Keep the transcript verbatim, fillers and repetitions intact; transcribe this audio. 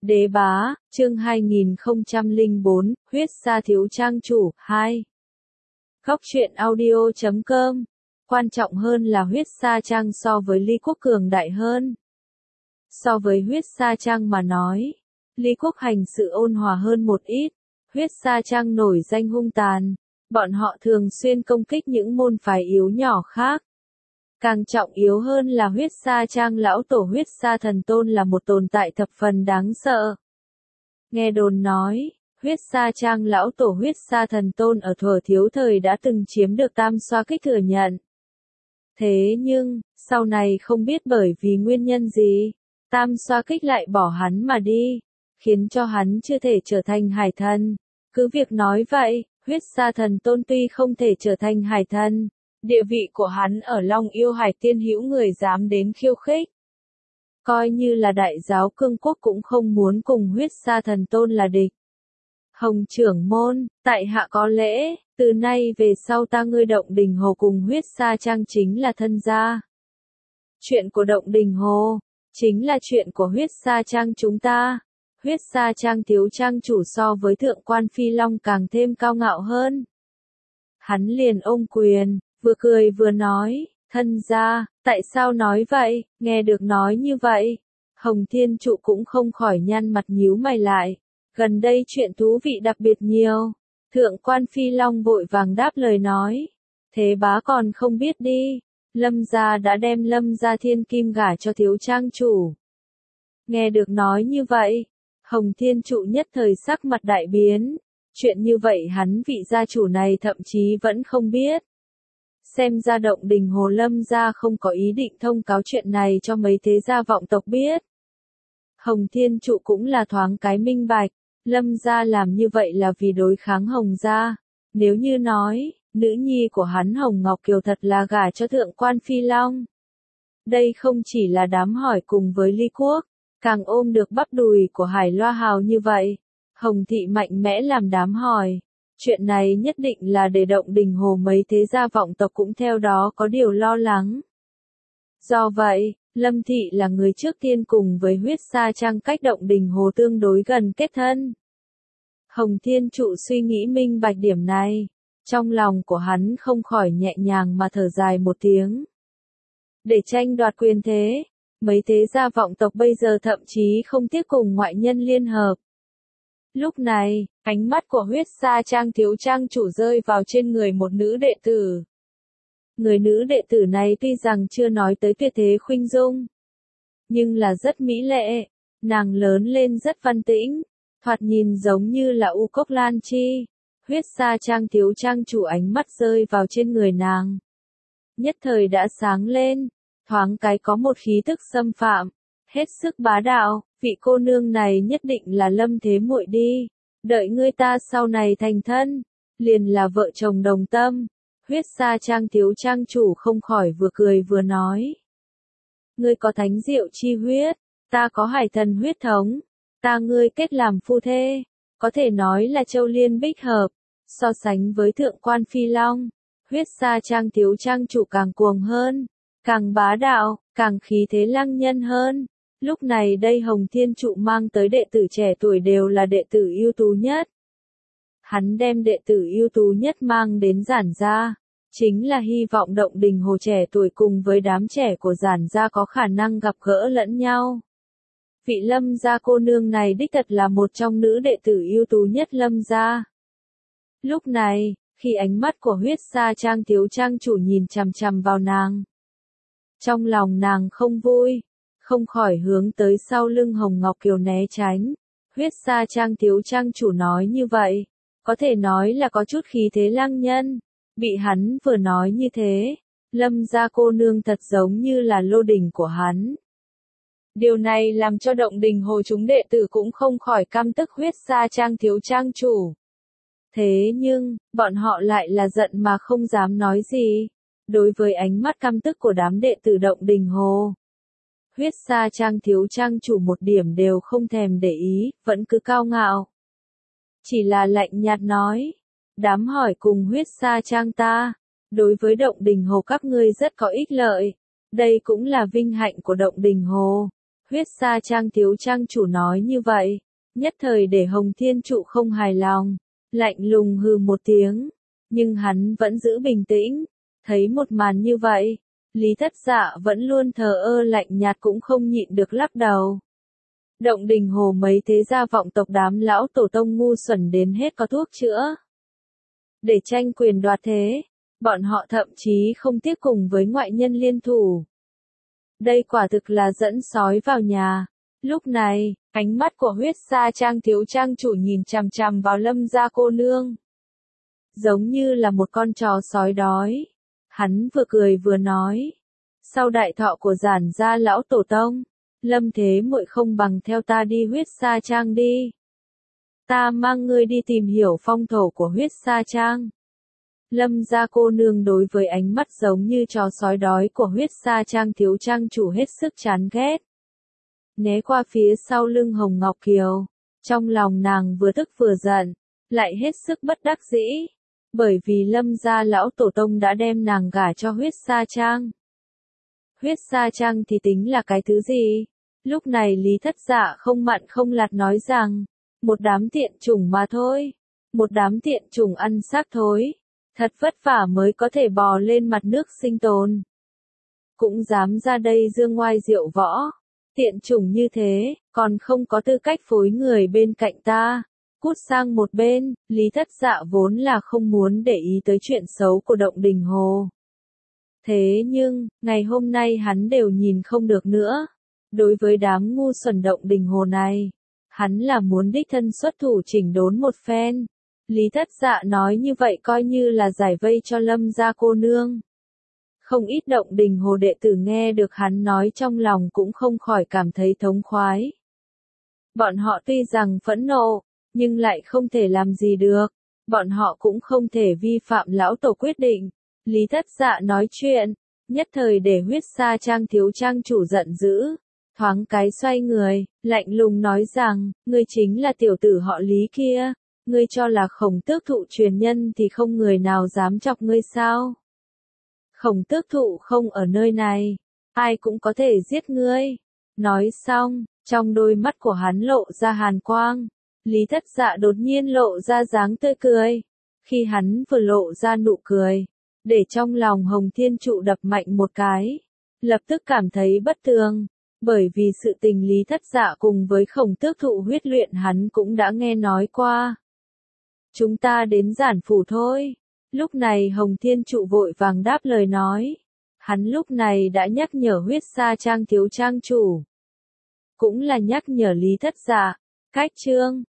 Đế bá, chương hai nghìn không trăm lẻ bốn, huyết sa thiếu trang chủ, hai. Góc truyện audio chấm com. Quan trọng hơn là huyết sa trang so với Lý Quốc cường đại hơn. So với huyết sa trang mà nói, Lý Quốc hành sự ôn hòa hơn một ít, huyết sa trang nổi danh hung tàn, bọn họ thường xuyên công kích những môn phái yếu nhỏ khác. Càng trọng yếu hơn là huyết sa trang lão tổ huyết sa thần tôn là một tồn tại thập phần đáng sợ. Nghe đồn nói, huyết sa trang lão tổ huyết sa thần tôn ở thuở thiếu thời đã từng chiếm được tam xoa kích thừa nhận. Thế nhưng, sau này không biết bởi vì nguyên nhân gì, tam xoa kích lại bỏ hắn mà đi, khiến cho hắn chưa thể trở thành hải thần. Cứ việc nói vậy, huyết sa thần tôn tuy không thể trở thành hải thần, địa vị của hắn ở Long Yêu Hải Tiên hữu người dám đến khiêu khích. Coi như là đại giáo cương quốc cũng không muốn cùng huyết sa thần tôn là địch. Hồng trưởng môn, tại hạ có lễ, từ nay về sau ta ngươi Động Đình Hồ cùng huyết sa trang chính là thân gia. Chuyện của Động Đình Hồ, chính là chuyện của huyết sa trang chúng ta. Huyết sa trang thiếu trang chủ so với thượng quan Phi Long càng thêm cao ngạo hơn. Hắn liền ôm quyền, vừa cười vừa nói, thân gia, tại sao nói vậy, nghe được nói như vậy. Hồng Thiên Trụ cũng không khỏi nhăn mặt nhíu mày lại, gần đây chuyện thú vị đặc biệt nhiều. Thượng quan Phi Long vội vàng đáp lời nói, thế bá còn không biết đi, Lâm gia đã đem Lâm gia thiên kim gả cho thiếu trang chủ. Nghe được nói như vậy, Hồng Thiên Trụ nhất thời sắc mặt đại biến, chuyện như vậy hắn vị gia chủ này thậm chí vẫn không biết. Xem ra Động Đình Hồ Lâm gia không có ý định thông cáo chuyện này cho mấy thế gia vọng tộc biết. Hồng Thiên Trụ cũng là thoáng cái minh bạch, Lâm gia làm như vậy là vì đối kháng Hồng gia. Nếu như nói, nữ nhi của hắn Hồng Ngọc Kiều thật là gả cho thượng quan Phi Long. Đây không chỉ là đám hỏi cùng với Lý Quốc, càng ôm được bắp đùi của Hải Loa Hào như vậy. Hồng thị mạnh mẽ làm đám hỏi. Chuyện này nhất định là để Động Đình Hồ mấy thế gia vọng tộc cũng theo đó có điều lo lắng. Do vậy, Lâm thị là người trước tiên cùng với huyết sa trang cách Động Đình Hồ tương đối gần kết thân. Hồng Thiên Trụ suy nghĩ minh bạch điểm này, trong lòng của hắn không khỏi nhẹ nhàng mà thở dài một tiếng. Để tranh đoạt quyền thế, mấy thế gia vọng tộc bây giờ thậm chí không tiếc cùng ngoại nhân liên hợp. Lúc này, ánh mắt của huyết sa trang thiếu trang chủ rơi vào trên người một nữ đệ tử. Người nữ đệ tử này tuy rằng chưa nói tới tuyệt thế khuynh dung, nhưng là rất mỹ lệ, nàng lớn lên rất văn tĩnh, thoạt nhìn giống như là U Cốc Lan Chi. Huyết sa trang thiếu trang chủ ánh mắt rơi vào trên người nàng, nhất thời đã sáng lên, thoáng cái có một khí tức xâm phạm, hết sức bá đạo. Vị cô nương này nhất định là Lâm thế muội đi, đợi ngươi ta sau này thành thân, liền là vợ chồng đồng tâm. Huyết sa trang thiếu trang chủ không khỏi vừa cười vừa nói, ngươi có thánh diệu chi huyết, ta có hải thần huyết thống, ta ngươi kết làm phu thê, có thể nói là châu liên bích hợp. So sánh với thượng quan Phi Long, huyết sa trang thiếu trang chủ càng cuồng hơn, càng bá đạo, càng khí thế lăng nhân hơn. Lúc này đây Hồng Thiên Trụ mang tới đệ tử trẻ tuổi đều là đệ tử ưu tú nhất. Hắn đem đệ tử ưu tú nhất mang đến Giản gia, chính là hy vọng Động Đình Hồ trẻ tuổi cùng với đám trẻ của Giản gia có khả năng gặp gỡ lẫn nhau. Vị Lâm gia cô nương này đích thật là một trong nữ đệ tử ưu tú nhất Lâm gia. Lúc này, khi ánh mắt của huyết sa trang thiếu trang chủ nhìn chằm chằm vào nàng, trong lòng nàng không vui, không khỏi hướng tới sau lưng Hồng Ngọc Kiều né tránh. Huyết sa trang thiếu trang chủ nói như vậy, có thể nói là có chút khí thế lăng nhân. Bị hắn vừa nói như thế, Lâm gia cô nương thật giống như là lô đỉnh của hắn. Điều này làm cho Động Đình Hồ chúng đệ tử cũng không khỏi căm tức huyết sa trang thiếu trang chủ. Thế nhưng, bọn họ lại là giận mà không dám nói gì. Đối với ánh mắt căm tức của đám đệ tử Động Đình Hồ, huyết sa trang thiếu trang chủ một điểm đều không thèm để ý, vẫn cứ cao ngạo. Chỉ là lạnh nhạt nói, đám hỏi cùng huyết sa trang ta, đối với Động Đình Hồ các ngươi rất có ích lợi, đây cũng là vinh hạnh của Động Đình Hồ. Huyết Sa Trang thiếu trang chủ nói như vậy, nhất thời để Hồng Thiên Trụ không hài lòng, lạnh lùng hừ một tiếng, nhưng hắn vẫn giữ bình tĩnh, thấy một màn như vậy, Lý Thất Dạ vẫn luôn thờ ơ lạnh nhạt cũng không nhịn được lắc đầu. Động Đình Hồ mấy thế gia vọng tộc đám lão tổ tông ngu xuẩn đến hết có thuốc chữa. Để tranh quyền đoạt thế, bọn họ thậm chí không tiếc cùng với ngoại nhân liên thủ. Đây quả thực là dẫn sói vào nhà. Lúc này, ánh mắt của Huyết Sa Trang thiếu trang chủ nhìn chằm chằm vào Lâm gia cô nương. Giống như là một con chó sói đói. Hắn vừa cười vừa nói. Sau đại thọ của giản gia lão tổ tông, Lâm thế muội không bằng theo ta đi Huyết Sa Trang đi. Ta mang ngươi đi tìm hiểu phong thổ của Huyết Sa Trang. Lâm gia cô nương đối với ánh mắt giống như chó sói đói của Huyết Sa Trang thiếu trang chủ hết sức chán ghét. Né qua phía sau lưng Hồng Ngọc Kiều, trong lòng nàng vừa tức vừa giận, lại hết sức bất đắc dĩ, bởi vì Lâm gia lão tổ tông đã đem nàng gả cho Huyết Sa Trang. Huyết Sa Trang thì tính là cái thứ gì? Lúc này Lý Thất Dạ không mặn không lạt nói rằng, một đám tiện chủng mà thôi, một đám tiện chủng ăn xác thối, thật vất vả mới có thể bò lên mặt nước sinh tồn. Cũng dám ra đây dương ngoai diệu võ, tiện chủng như thế, còn không có tư cách phối người bên cạnh ta. Cút sang một bên, Lý Thất Dạ vốn là không muốn để ý tới chuyện xấu của Động Đình Hồ. Thế nhưng, ngày hôm nay hắn đều nhìn không được nữa. Đối với đám ngu xuẩn Động Đình Hồ này, hắn là muốn đích thân xuất thủ chỉnh đốn một phen. Lý Thất Dạ nói như vậy coi như là giải vây cho Lâm gia cô nương. Không ít Động Đình Hồ đệ tử nghe được hắn nói trong lòng cũng không khỏi cảm thấy thống khoái. Bọn họ tuy rằng phẫn nộ, nhưng lại không thể làm gì được. Bọn họ cũng không thể vi phạm lão tổ quyết định. Lý Thất Dạ nói chuyện, nhất thời để Huyết Sa Trang thiếu trang chủ giận dữ. Thoáng cái xoay người, lạnh lùng nói rằng, ngươi chính là tiểu tử họ Lý kia. Ngươi cho là Khổng Tước Thụ truyền nhân thì không người nào dám chọc ngươi sao? Khổng Tước Thụ không ở nơi này, ai cũng có thể giết ngươi. Nói xong, trong đôi mắt của hắn lộ ra hàn quang. Lý Thất Dạ đột nhiên lộ ra dáng tươi cười. Khi hắn vừa lộ ra nụ cười, để trong lòng Hồng Thiên Trụ đập mạnh một cái, lập tức cảm thấy bất thường, bởi vì sự tình Lý Thất Dạ cùng với Khổng Tước Thụ huyết luyện hắn cũng đã nghe nói qua. Chúng ta đến giản phủ thôi. Lúc này Hồng Thiên Trụ vội vàng đáp lời nói. Hắn lúc này đã nhắc nhở Huyết Sa Trang thiếu trang chủ. Cũng là nhắc nhở Lý Thất Dạ. Cách chương